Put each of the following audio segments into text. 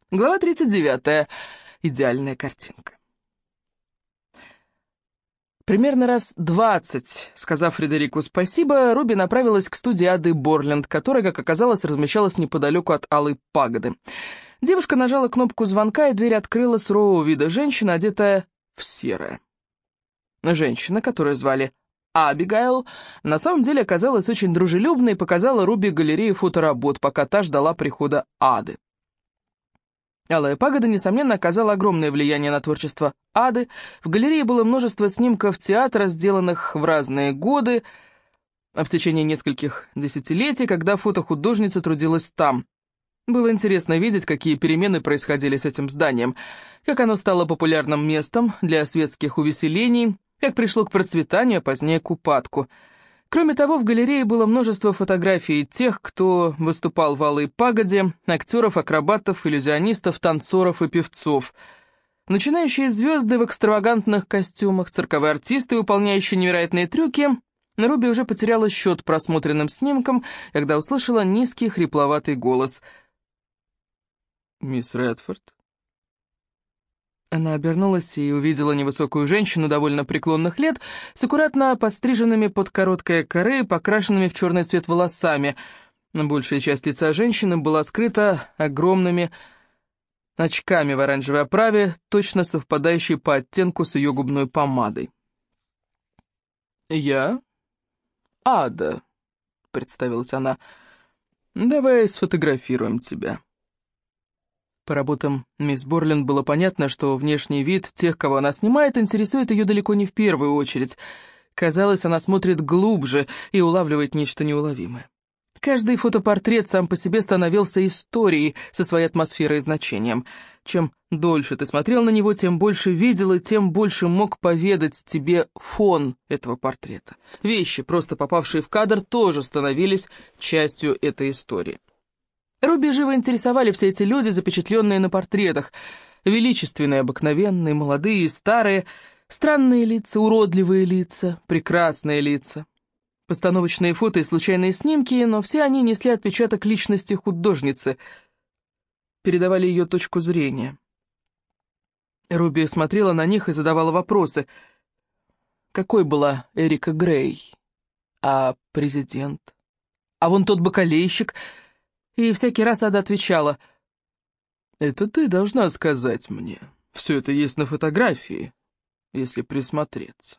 Глава 39. Идеальная картинка. Примерно раз 20, сказав Фредерику спасибо, Руби направилась к студии Ады Борленд, которая, как оказалось, размещалась неподалеку от Алой Пагоды. Девушка нажала кнопку звонка, и дверь открыла сурового вида женщина, одетая в серое. Женщина, которую звали Абигайл, на самом деле оказалась очень дружелюбной и показала Руби галерею фоторабот, пока та ждала прихода Ады. Алая Пагода, несомненно, оказала огромное влияние на творчество Ады. В галерее было множество снимков театра, сделанных в разные годы, в течение нескольких десятилетий, когда фотохудожница трудилась там. Было интересно видеть, какие перемены происходили с этим зданием, как оно стало популярным местом для светских увеселений, как пришло к процветанию, а позднее к упадку. Кроме того, в галерее было множество фотографий тех, кто выступал в Алой Пагоде, актеров, акробатов, иллюзионистов, танцоров и певцов. Начинающие звезды в экстравагантных костюмах, цирковые артисты, выполняющие невероятные трюки. Руби уже потеряла счет просмотренным снимкам, когда услышала низкий хрипловатый голос. «Мисс Редфорд?» Она обернулась и увидела невысокую женщину довольно преклонных лет с аккуратно постриженными под короткое каре и покрашенными в черный цвет волосами. Большая часть лица женщины была скрыта огромными очками в оранжевой оправе, точно совпадающей по оттенку с ее губной помадой. «Я Ада», — представилась она. «Давай сфотографируем тебя». По работам мисс Борленд было понятно, что внешний вид тех, кого она снимает, интересует ее далеко не в первую очередь. Казалось, она смотрит глубже и улавливает нечто неуловимое. Каждый фотопортрет сам по себе становился историей со своей атмосферой и значением. Чем дольше ты смотрел на него, тем больше видел и тем больше мог поведать тебе фон этого портрета. Вещи, просто попавшие в кадр, тоже становились частью этой истории. Руби живо интересовали все эти люди, запечатленные на портретах. Величественные, обыкновенные, молодые и старые, странные лица, уродливые лица, прекрасные лица. Постановочные фото и случайные снимки, но все они несли отпечаток личности художницы, передавали ее точку зрения. Руби смотрела на них и задавала вопросы. Какой была Эрика Грей? А президент? А вон тот бакалейщик? И всякий раз Ада отвечала: «Это ты должна сказать мне. Все это есть на фотографии, если присмотреться».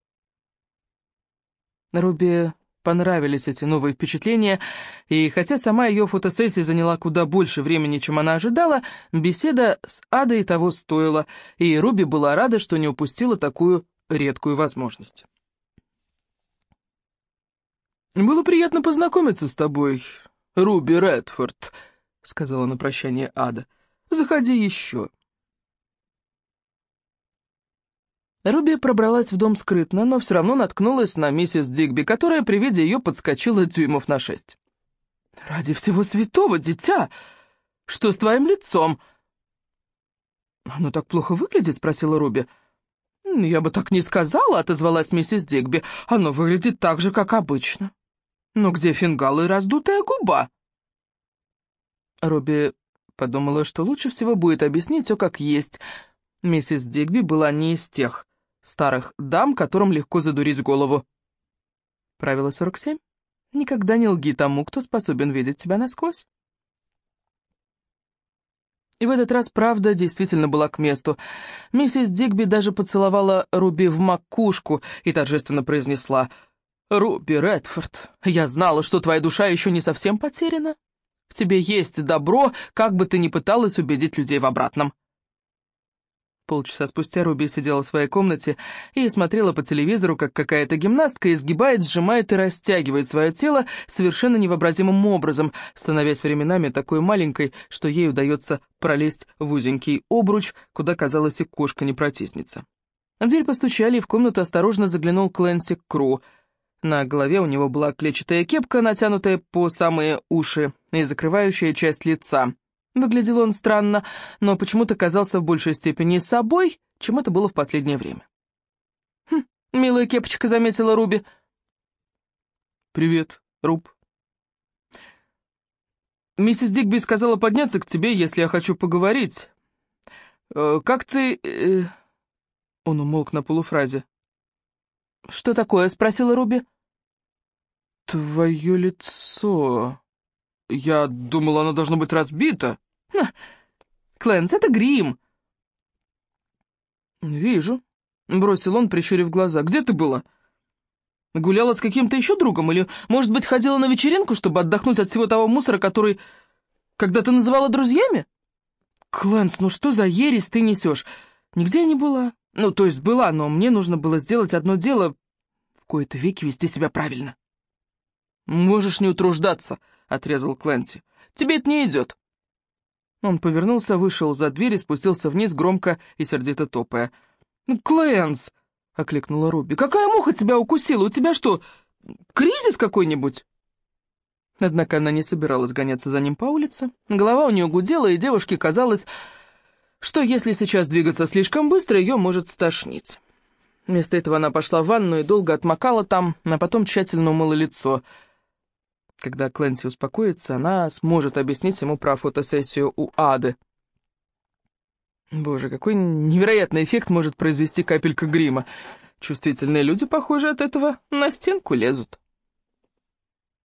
Руби понравились эти новые впечатления, и хотя сама ее фотосессия заняла куда больше времени, чем она ожидала, беседа с Адой того стоила, и Руби была рада, что не упустила такую редкую возможность. «Было приятно познакомиться с тобой, Руби Редфорд», — сказала на прощание Ада. «Заходи еще». Руби пробралась в дом скрытно, но все равно наткнулась на миссис Дигби, которая при виде ее подскочила дюймов на 6. «Ради всего святого, дитя! Что с твоим лицом?» «Оно так плохо выглядит?» — спросила Руби. «Я бы так не сказала», — отозвалась миссис Дигби. «Оно выглядит так же, как обычно. Но где фингал и раздутая губа?» Руби подумала, что лучше всего будет объяснить все как есть. Миссис Дигби была не из тех старых дам, которым легко задурить голову. Правило 47. Никогда не лги тому, кто способен видеть тебя насквозь. И в этот раз правда действительно была к месту. Миссис Дигби даже поцеловала Руби в макушку и торжественно произнесла: «Руби Редфорд, я знала, что твоя душа еще не совсем потеряна. В тебе есть добро, как бы ты ни пыталась убедить людей в обратном». Полчаса спустя Руби сидела в своей комнате и смотрела по телевизору, как какая-то гимнастка изгибает, сжимает и растягивает свое тело совершенно невообразимым образом, становясь временами такой маленькой, что ей удается пролезть в узенький обруч, куда, казалось, и кошка не протиснется. В дверь постучали, и в комнату осторожно заглянул Клэнси Кру. На голове у него была клетчатая кепка, натянутая по самые уши и закрывающая часть лица. Выглядел он странно, но почему-то казался в большей степени собой, чем это было в последнее время. «Хм, милая кепочка», — заметила Руби. «Привет, Руб». Миссис Дигби сказала подняться к тебе, если я хочу поговорить. Как ты...» Он умолк на полуфразе. «Что такое?» — спросила Руби. «Твое лицо... Я думал, оно должно быть разбито». «Ха, Клэнс, это грим». «Вижу», — бросил он, прищурив глаза. «Где ты была? Гуляла с каким-то еще другом? Или, может быть, ходила на вечеринку, чтобы отдохнуть от всего того мусора, который когда-то называла друзьями?» «Клэнс, ну что за ересь ты несешь? Нигде я не была. Ну, то есть была, но мне нужно было сделать одно дело, в кои-то веки вести себя правильно». «Можешь не утруждаться», — отрезал Клэнси. «Тебе это не идет». Он повернулся, вышел за дверь и спустился вниз, громко и сердито топая. «Ну, Клэнс!» — окликнула Руби. «Какая муха тебя укусила? У тебя что, кризис какой-нибудь?» Однако она не собиралась гоняться за ним по улице. Голова у нее гудела, и девушке казалось, что если сейчас двигаться слишком быстро, ее может стошнить. Вместо этого она пошла в ванну и долго отмокала там, а потом тщательно умыла лицо. Когда Клэнси успокоится, она сможет объяснить ему про фотосессию у Ады. Боже, какой невероятный эффект может произвести капелька грима. Чувствительные люди, похоже, от этого на стенку лезут.